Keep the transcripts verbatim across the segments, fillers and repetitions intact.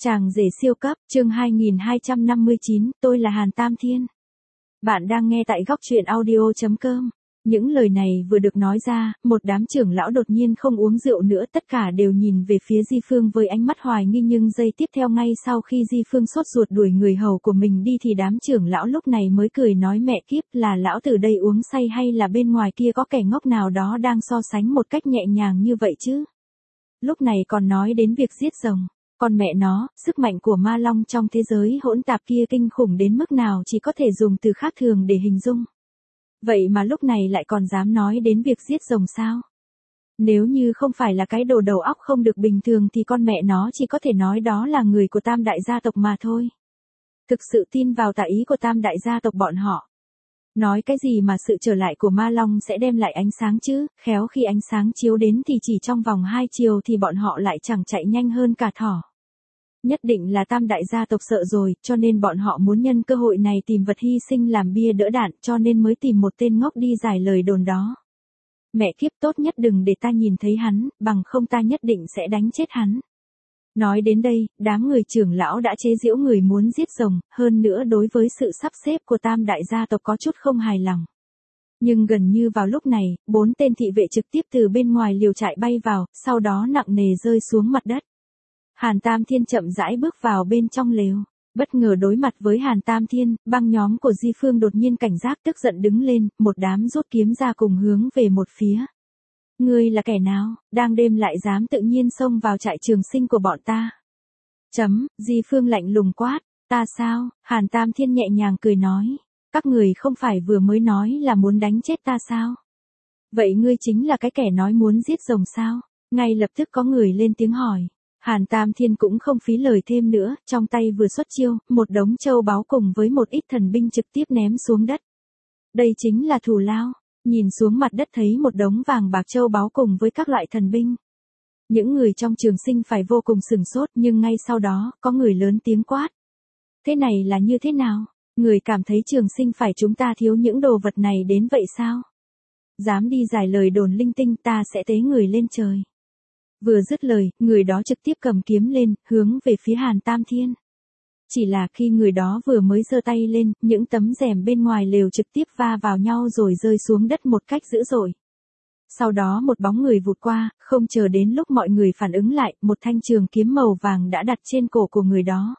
Chàng rể siêu cấp, chương hai nghìn hai trăm năm mươi chín, tôi là Hàn Tam Thiên. Bạn đang nghe tại góc truyện audio chấm com. Những lời này vừa được nói ra, một đám trưởng lão đột nhiên không uống rượu nữa, tất cả đều nhìn về phía Di Phương với ánh mắt hoài nghi, nhưng giây tiếp theo ngay sau khi Di Phương sốt ruột đuổi người hầu của mình đi thì đám trưởng lão lúc này mới cười nói mẹ kiếp, là lão tử đây uống say hay là bên ngoài kia có kẻ ngốc nào đó đang so sánh một cách nhẹ nhàng như vậy chứ? Lúc này còn nói đến việc giết rồng. Còn mẹ nó, sức mạnh của ma long trong thế giới hỗn tạp kia kinh khủng đến mức nào chỉ có thể dùng từ khác thường để hình dung. Vậy mà lúc này lại còn dám nói đến việc giết rồng sao? Nếu như không phải là cái đồ đầu óc không được bình thường thì con mẹ nó chỉ có thể nói đó là người của tam đại gia tộc mà thôi. Thực sự tin vào tà ý của tam đại gia tộc bọn họ. Nói cái gì mà sự trở lại của ma long sẽ đem lại ánh sáng chứ, khéo khi ánh sáng chiếu đến thì chỉ trong vòng hai chiều thì bọn họ lại chẳng chạy nhanh hơn cả thỏ. Nhất định là tam đại gia tộc sợ rồi, cho nên bọn họ muốn nhân cơ hội này tìm vật hy sinh làm bia đỡ đạn, cho nên mới tìm một tên ngốc đi giải lời đồn đó. Mẹ kiếp, tốt nhất đừng để ta nhìn thấy hắn, bằng không ta nhất định sẽ đánh chết hắn. Nói đến đây, đám người trưởng lão đã chế giễu người muốn giết rồng, hơn nữa đối với sự sắp xếp của tam đại gia tộc có chút không hài lòng. Nhưng gần như vào lúc này, bốn tên thị vệ trực tiếp từ bên ngoài liều trại bay vào, sau đó nặng nề rơi xuống mặt đất. Hàn Tam Thiên chậm rãi bước vào bên trong lều. Bất ngờ đối mặt với Hàn Tam Thiên, băng nhóm của Di Phương đột nhiên cảnh giác tức giận đứng lên, một đám rút kiếm ra cùng hướng về một phía. Ngươi là kẻ nào, đang đêm lại dám tự nhiên xông vào trại trường sinh của bọn ta? Chấm, Di Phương lạnh lùng quát, ta sao? Hàn Tam Thiên nhẹ nhàng cười nói, các người không phải vừa mới nói là muốn đánh chết ta sao? Vậy ngươi chính là cái kẻ nói muốn giết rồng sao? Ngay lập tức có người lên tiếng hỏi. Hàn Tam Thiên cũng không phí lời thêm nữa, trong tay vừa xuất chiêu, một đống châu báu cùng với một ít thần binh trực tiếp ném xuống đất. Đây chính là thù lao, nhìn xuống mặt đất thấy một đống vàng bạc châu báu cùng với các loại thần binh. Những người trong trường sinh phải vô cùng sửng sốt, nhưng ngay sau đó, có người lớn tiếng quát. Thế này là như thế nào? Người cảm thấy trường sinh phải chúng ta thiếu những đồ vật này đến vậy sao? Dám đi giải lời đồn linh tinh, ta sẽ tế người lên trời. Vừa dứt lời, người đó trực tiếp cầm kiếm lên, hướng về phía Hàn Tam Thiên. Chỉ là khi người đó vừa mới giơ tay lên, những tấm rèm bên ngoài lều trực tiếp va vào nhau rồi rơi xuống đất một cách dữ dội. Sau đó một bóng người vụt qua, không chờ đến lúc mọi người phản ứng lại, một thanh trường kiếm màu vàng đã đặt trên cổ của người đó.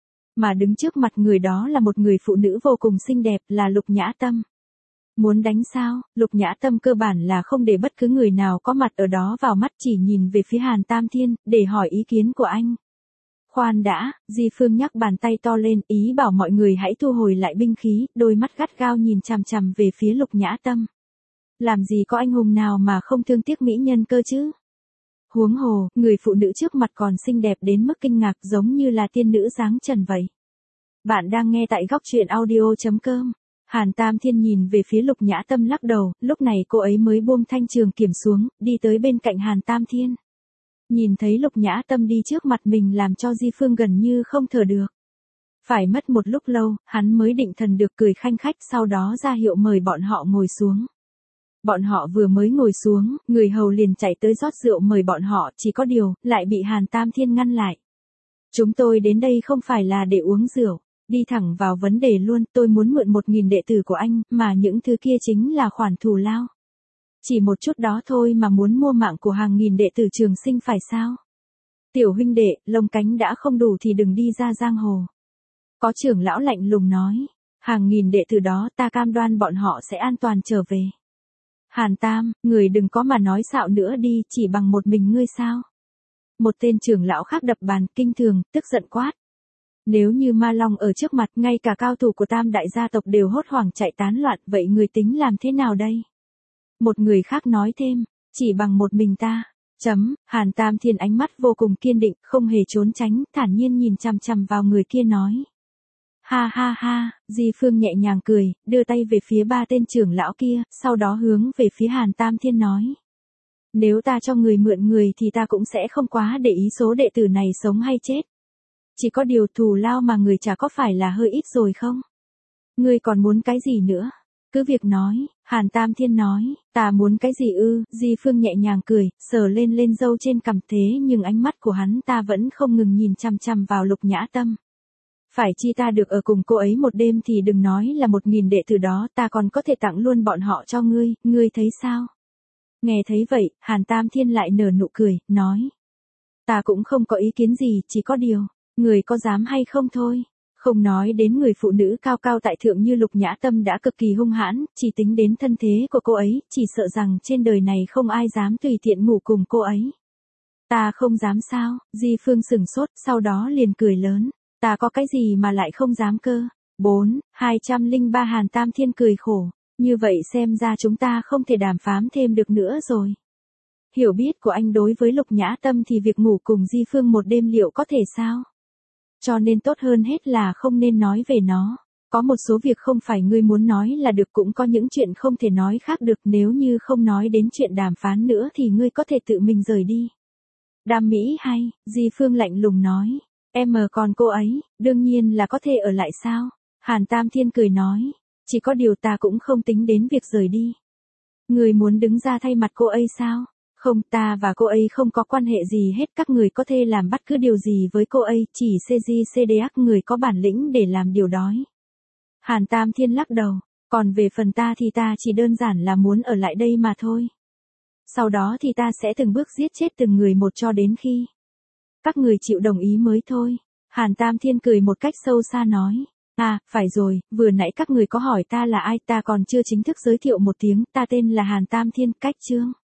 Mà đứng trước mặt người đó là một người phụ nữ vô cùng xinh đẹp, là Lục Nhã Tâm. Muốn đánh sao? Lục Nhã Tâm cơ bản là không để bất cứ người nào có mặt ở đó vào mắt, chỉ nhìn về phía Hàn Tam Thiên, để hỏi ý kiến của anh. Khoan đã, Di Phương nhắc bàn tay to lên, ý bảo mọi người hãy thu hồi lại binh khí, đôi mắt gắt gao nhìn chằm chằm về phía Lục Nhã Tâm. Làm gì có anh hùng nào mà không thương tiếc mỹ nhân cơ chứ? Huống hồ, người phụ nữ trước mặt còn xinh đẹp đến mức kinh ngạc, giống như là tiên nữ dáng trần vậy. Bạn đang nghe tại góc truyện audio chấm com. Hàn Tam Thiên nhìn về phía Lục Nhã Tâm lắc đầu, lúc này cô ấy mới buông thanh trường kiếm xuống, đi tới bên cạnh Hàn Tam Thiên. Nhìn thấy Lục Nhã Tâm đi trước mặt mình làm cho Di Phương gần như không thở được. Phải mất một lúc lâu, hắn mới định thần được, cười khanh khách, sau đó ra hiệu mời bọn họ ngồi xuống. Bọn họ vừa mới ngồi xuống, người hầu liền chạy tới rót rượu mời bọn họ, chỉ có điều, lại bị Hàn Tam Thiên ngăn lại. Chúng tôi đến đây không phải là để uống rượu. Đi thẳng vào vấn đề luôn, tôi muốn mượn một nghìn đệ tử của anh, mà những thứ kia chính là khoản thù lao. Chỉ một chút đó thôi mà muốn mua mạng của hàng nghìn đệ tử trường sinh phải sao? Tiểu huynh đệ, lông cánh đã không đủ thì đừng đi ra giang hồ. Có trưởng lão lạnh lùng nói, hàng nghìn đệ tử đó ta cam đoan bọn họ sẽ an toàn trở về. Hàn Tam, người đừng có mà nói xạo nữa đi, chỉ bằng một mình ngươi sao? Một tên trưởng lão khác đập bàn, kinh thường, tức giận quát. Nếu như ma long ở trước mặt, ngay cả cao thủ của tam đại gia tộc đều hốt hoảng chạy tán loạn, vậy người tính làm thế nào đây? Một người khác nói thêm, chỉ bằng một mình ta. Chấm, Hàn Tam Thiên ánh mắt vô cùng kiên định, không hề trốn tránh, thản nhiên nhìn chằm chằm vào người kia nói. Ha ha ha, Di Phương nhẹ nhàng cười, đưa tay về phía ba tên trưởng lão kia, sau đó hướng về phía Hàn Tam Thiên nói. Nếu ta cho người mượn người thì ta cũng sẽ không quá để ý số đệ tử này sống hay chết. Chỉ có điều thù lao mà người trả có phải là hơi ít rồi không? Ngươi còn muốn cái gì nữa? Cứ việc nói, Hàn Tam Thiên nói, ta muốn cái gì ư, Di Phương nhẹ nhàng cười, sờ lên lên râu trên cằm thế nhưng ánh mắt của hắn ta vẫn không ngừng nhìn chằm chằm vào Lục Nhã Tâm. Phải chi ta được ở cùng cô ấy một đêm thì đừng nói là một nghìn đệ tử đó, ta còn có thể tặng luôn bọn họ cho ngươi, ngươi thấy sao? Nghe thấy vậy, Hàn Tam Thiên lại nở nụ cười, nói. Ta cũng không có ý kiến gì, chỉ có điều, người có dám hay không thôi. Không nói đến người phụ nữ cao cao tại thượng như Lục Nhã Tâm đã cực kỳ hung hãn, chỉ tính đến thân thế của cô ấy, chỉ sợ rằng trên đời này không ai dám tùy tiện ngủ cùng cô ấy. Ta không dám sao, Di Phương sừng sốt, sau đó liền cười lớn. Ta có cái gì mà lại không dám cơ? bốn, hai trăm lẻ ba Hàn Tam Thiên cười khổ. Như vậy xem ra chúng ta không thể đàm phán thêm được nữa rồi. Hiểu biết của anh đối với Lục Nhã Tâm thì việc ngủ cùng Di Phương một đêm liệu có thể sao? Cho nên tốt hơn hết là không nên nói về nó. Có một số việc không phải ngươi muốn nói là được, cũng có những chuyện không thể nói khác được, nếu như không nói đến chuyện đàm phán nữa thì ngươi có thể tự mình rời đi. Đam mỹ hay, Di Phương lạnh lùng nói. Em mờ còn cô ấy, đương nhiên là có thể ở lại sao? Hàn Tam Thiên cười nói. Chỉ có điều ta cũng không tính đến việc rời đi. Người muốn đứng ra thay mặt cô ấy sao? Không, ta và cô ấy không có quan hệ gì hết, các người có thể làm bất cứ điều gì với cô ấy, chỉ xê giê xê đê ác người có bản lĩnh để làm điều đó. Hàn Tam Thiên lắc đầu, còn về phần ta thì ta chỉ đơn giản là muốn ở lại đây mà thôi. Sau đó thì ta sẽ từng bước giết chết từng người một cho đến khi các người chịu đồng ý mới thôi. Hàn Tam Thiên cười một cách sâu xa nói. À, phải rồi, vừa nãy các người có hỏi ta là ai, ta còn chưa chính thức giới thiệu một tiếng, ta tên là Hàn Tam Thiên, cách chương.